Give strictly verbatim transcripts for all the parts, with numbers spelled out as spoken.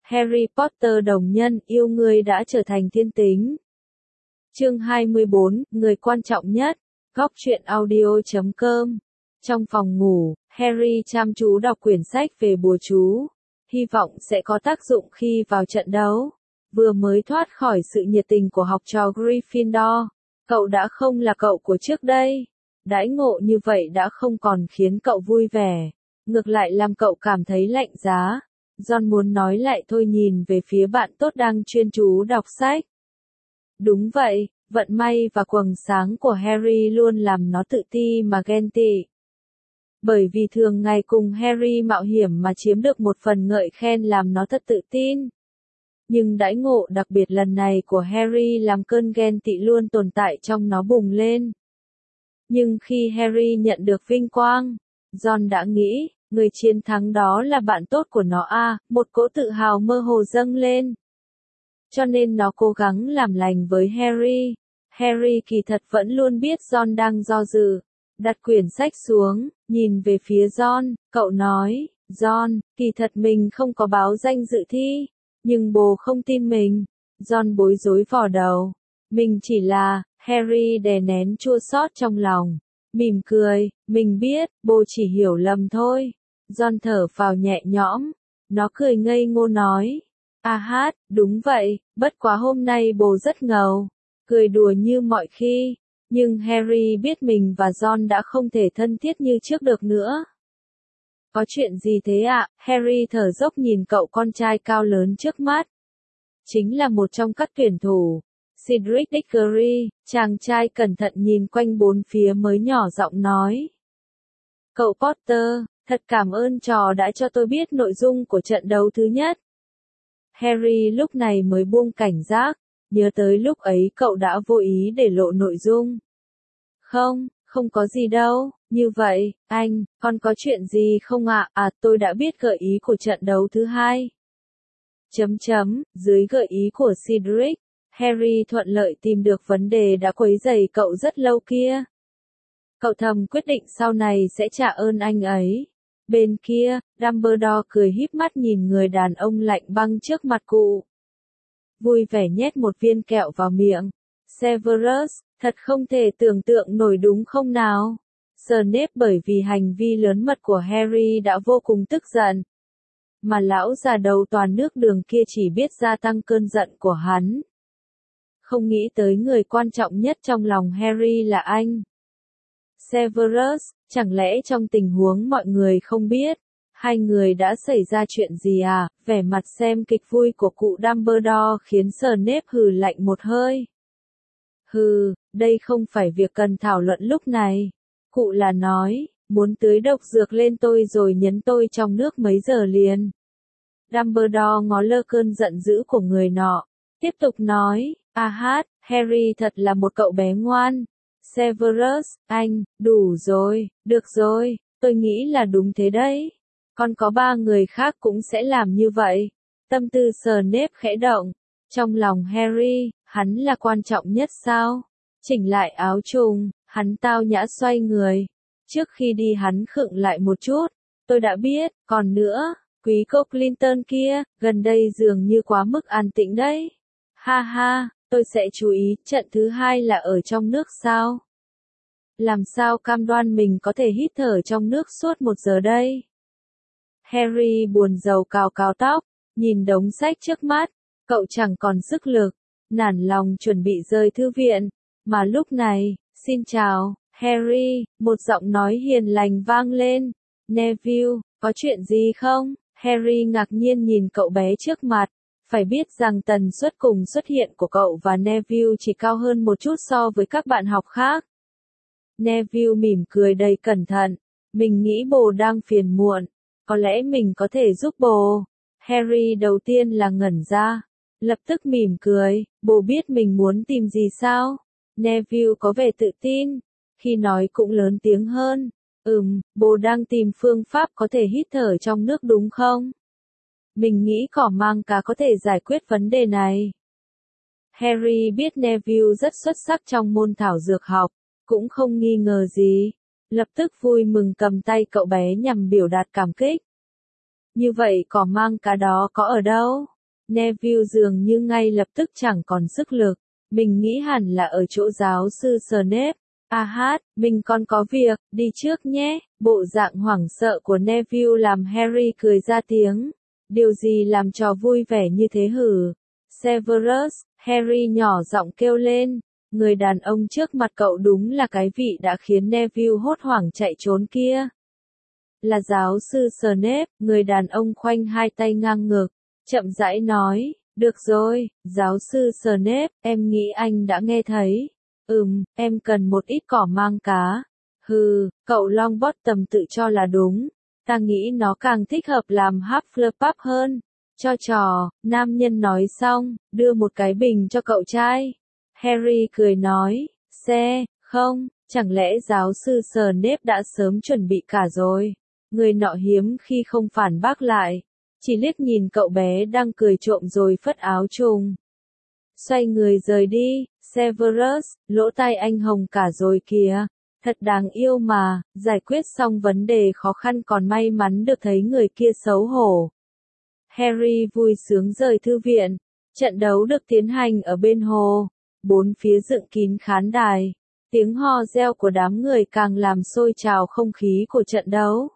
Harry Potter đồng nhân yêu ngươi đã trở thành thiên tính. Chương hai mươi bốn, người quan trọng nhất. Góc truyện audio chấm com. Trong phòng ngủ, Harry chăm chú đọc quyển sách về bùa chú, hy vọng sẽ có tác dụng khi vào trận đấu. Vừa mới thoát khỏi sự nhiệt tình của học trò Gryffindor, cậu đã không là cậu của trước đây. Đãi ngộ như vậy đã không còn khiến cậu vui vẻ, ngược lại làm cậu cảm thấy lạnh giá. Ron muốn nói lại thôi nhìn về phía bạn tốt đang chuyên chú đọc sách. Đúng vậy, vận may và quầng sáng của Harry luôn làm nó tự ti mà ghen tị. Bởi vì thường ngày cùng Harry mạo hiểm mà chiếm được một phần ngợi khen làm nó thật tự tin. Nhưng đãi ngộ đặc biệt lần này của Harry làm cơn ghen tị luôn tồn tại trong nó bùng lên. Nhưng khi Harry nhận được vinh quang, Ron đã nghĩ, người chiến thắng đó là bạn tốt của nó à, một cỗ tự hào mơ hồ dâng lên. Cho nên nó cố gắng làm lành với Harry. Harry kỳ thật vẫn luôn biết Ron đang do dự. Đặt quyển sách xuống, nhìn về phía Ron, cậu nói, Ron, kỳ thật mình không có báo danh dự thi, nhưng bố không tin mình. Ron bối rối vò đầu. Mình chỉ là, Harry đè nén chua xót trong lòng. Mỉm cười, mình biết, bố chỉ hiểu lầm thôi. Ron thở phào nhẹ nhõm. Nó cười ngây ngô nói. À hát, đúng vậy, bất quá hôm nay bố rất ngầu. Cười đùa như mọi khi. Nhưng Harry biết mình và Ron đã không thể thân thiết như trước được nữa. Có chuyện gì thế ạ? Harry thở dốc nhìn cậu con trai cao lớn trước mắt. Chính là một trong các tuyển thủ. Cedric Diggory, chàng trai cẩn thận nhìn quanh bốn phía mới nhỏ giọng nói. Cậu Potter, thật cảm ơn trò đã cho tôi biết nội dung của trận đấu thứ nhất. Harry lúc này mới buông cảnh giác, nhớ tới lúc ấy cậu đã vô ý để lộ nội dung. Không, không có gì đâu, như vậy, anh, còn có chuyện gì không ạ? À? à, tôi đã biết gợi ý của trận đấu thứ hai. Chấm chấm, dưới gợi ý của Cedric, Harry thuận lợi tìm được vấn đề đã quấy rầy cậu rất lâu kia. Cậu thầm quyết định sau này sẽ trả ơn anh ấy. Bên kia, Dumbledore cười híp mắt nhìn người đàn ông lạnh băng trước mặt cụ. Vui vẻ nhét một viên kẹo vào miệng. Severus, thật không thể tưởng tượng nổi đúng không nào? Snape bởi vì hành vi lớn mật của Harry đã vô cùng tức giận. Mà lão già đầu toàn nước đường kia chỉ biết gia tăng cơn giận của hắn. Không nghĩ tới người quan trọng nhất trong lòng Harry là anh. Severus, chẳng lẽ trong tình huống mọi người không biết, hai người đã xảy ra chuyện gì à? Vẻ mặt xem kịch vui của cụ Dumbledore khiến Snape hừ lạnh một hơi. Hừ, đây không phải việc cần thảo luận lúc này. Cụ là nói, muốn tưới độc dược lên tôi rồi nhấn tôi trong nước mấy giờ liền. Dumbledore ngó lơ cơn giận dữ của người nọ. Tiếp tục nói, à hát, Harry thật là một cậu bé ngoan. Severus, anh, đủ rồi, được rồi, tôi nghĩ là đúng thế đấy. Còn có ba người khác cũng sẽ làm như vậy. Tâm tư Snape khẽ động. Trong lòng Harry, hắn là quan trọng nhất sao? Chỉnh lại áo trùng, hắn tao nhã xoay người. Trước khi đi hắn khựng lại một chút. Tôi đã biết, còn nữa, quý cô Clinton kia, gần đây dường như quá mức an tĩnh đấy. Ha ha, tôi sẽ chú ý, trận thứ hai là ở trong nước sao? Làm sao cam đoan mình có thể hít thở trong nước suốt một giờ đây? Harry buồn rầu cào cào tóc, nhìn đống sách trước mắt, cậu chẳng còn sức lực, nản lòng chuẩn bị rời thư viện, mà lúc này, xin chào, Harry, một giọng nói hiền lành vang lên, Neville, có chuyện gì không? Harry ngạc nhiên nhìn cậu bé trước mặt, phải biết rằng tần suất cùng xuất hiện của cậu và Neville chỉ cao hơn một chút so với các bạn học khác. Neville mỉm cười đầy cẩn thận, mình nghĩ bồ đang phiền muộn. Có lẽ mình có thể giúp bồ. Harry đầu tiên là ngẩn ra. Lập tức mỉm cười. Bồ biết mình muốn tìm gì sao? Neville có vẻ tự tin. Khi nói cũng lớn tiếng hơn. Ừm, bồ đang tìm phương pháp có thể hít thở trong nước đúng không? Mình nghĩ cỏ mang cá có thể giải quyết vấn đề này. Harry biết Neville rất xuất sắc trong môn thảo dược học. Cũng không nghi ngờ gì. Lập tức vui mừng cầm tay cậu bé nhằm biểu đạt cảm kích. Như vậy cỏ mang cá đó có ở đâu? Neville dường như ngay lập tức chẳng còn sức lực. Mình nghĩ hẳn là ở chỗ giáo sư Snape. À hát, mình còn có việc, đi trước nhé. Bộ dạng hoảng sợ của Neville làm Harry cười ra tiếng. Điều gì làm trò vui vẻ như thế hử? Severus, Harry nhỏ giọng kêu lên. Người đàn ông trước mặt cậu đúng là cái vị đã khiến Neville hốt hoảng chạy trốn kia. Là giáo sư Snape, người đàn ông khoanh hai tay ngang ngực, chậm rãi nói. Được rồi, giáo sư Snape, em nghĩ anh đã nghe thấy. Ừm, em cần một ít cỏ mang cá. Hừ, cậu Longbottom tự cho là đúng. Ta nghĩ nó càng thích hợp làm Hufflepuff hơn. Cho trò, nam nhân nói xong, đưa một cái bình cho cậu trai. Harry cười nói, xe, không, chẳng lẽ giáo sư Snape đã sớm chuẩn bị cả rồi. Người nọ hiếm khi không phản bác lại. Chỉ liếc nhìn cậu bé đang cười trộm rồi phất áo trùng. Xoay người rời đi, Severus, lỗ tai anh hồng cả rồi kìa. Thật đáng yêu mà, giải quyết xong vấn đề khó khăn còn may mắn được thấy người kia xấu hổ. Harry vui sướng rời thư viện. Trận đấu được tiến hành ở bên hồ. Bốn phía dựng kín khán đài. Tiếng hò reo của đám người càng làm sôi trào không khí của trận đấu.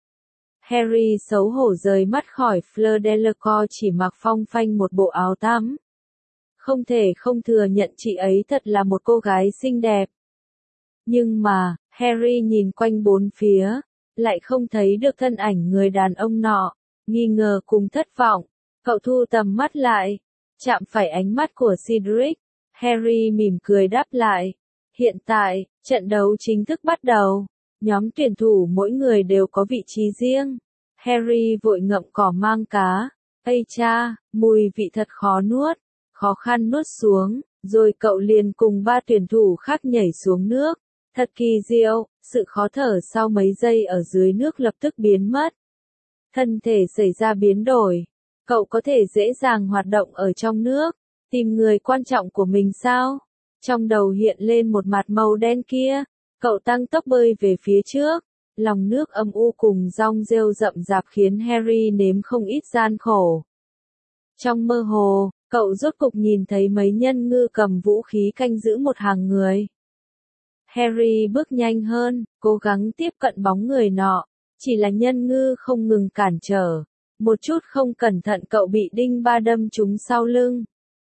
Harry xấu hổ rời mắt khỏi Fleur Delacour chỉ mặc phong phanh một bộ áo tắm. Không thể không thừa nhận chị ấy thật là một cô gái xinh đẹp. Nhưng mà, Harry nhìn quanh bốn phía, lại không thấy được thân ảnh người đàn ông nọ, nghi ngờ cùng thất vọng. Cậu thu tầm mắt lại, chạm phải ánh mắt của Cedric. Harry mỉm cười đáp lại. Hiện tại, trận đấu chính thức bắt đầu. Nhóm tuyển thủ mỗi người đều có vị trí riêng. Harry vội ngậm cỏ mang cá. Ây cha, mùi vị thật khó nuốt. Khó khăn nuốt xuống, rồi cậu liền cùng ba tuyển thủ khác nhảy xuống nước. Thật kỳ diệu, sự khó thở sau mấy giây ở dưới nước lập tức biến mất. Thân thể xảy ra biến đổi. Cậu có thể dễ dàng hoạt động ở trong nước. Tìm người quan trọng của mình sao? Trong đầu hiện lên một mặt màu đen kia. Cậu tăng tốc bơi về phía trước. Lòng nước âm u cùng rong rêu rậm rạp khiến Harry nếm không ít gian khổ. Trong mơ hồ, cậu rốt cục nhìn thấy mấy nhân ngư cầm vũ khí canh giữ một hàng người. Harry bước nhanh hơn, cố gắng tiếp cận bóng người nọ. Chỉ là nhân ngư không ngừng cản trở. Một chút không cẩn thận cậu bị đinh ba đâm trúng sau lưng.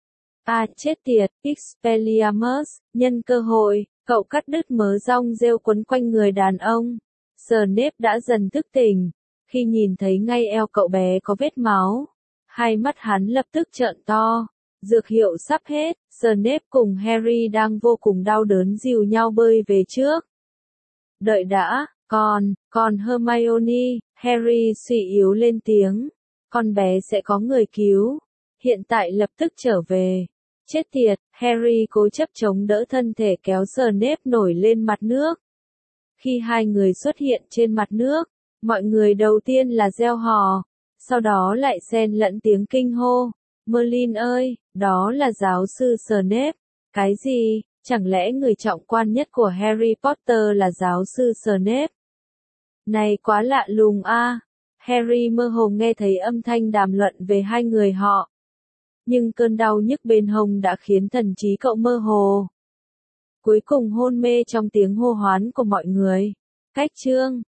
À chết tiệt, Expelliarmus, nhân cơ hội, cậu cắt đứt mớ rong rêu quấn quanh người đàn ông. Snape đã dần thức tỉnh, khi nhìn thấy ngay eo cậu bé có vết máu. Hai mắt hắn lập tức trợn to. Dược hiệu sắp hết, Snape cùng Harry đang vô cùng đau đớn dìu nhau bơi về trước. Đợi đã, còn, còn Hermione, Harry suy yếu lên tiếng. Con bé sẽ có người cứu. Hiện tại lập tức trở về. Chết tiệt, Harry cố chấp chống đỡ thân thể kéo Snape nổi lên mặt nước. Khi hai người xuất hiện trên mặt nước, mọi người đầu tiên là reo hò, sau đó lại xen lẫn tiếng kinh hô. Merlin ơi, đó là giáo sư Snape. Cái gì, chẳng lẽ người trọng quan nhất của Harry Potter là giáo sư Snape? Này quá lạ lùng a. Harry mơ hồ nghe thấy âm thanh đàm luận về hai người họ. Nhưng cơn đau nhức bên hông đã khiến thần trí cậu mơ hồ. Cuối cùng hôn mê trong tiếng hô hoán của mọi người. Cách chương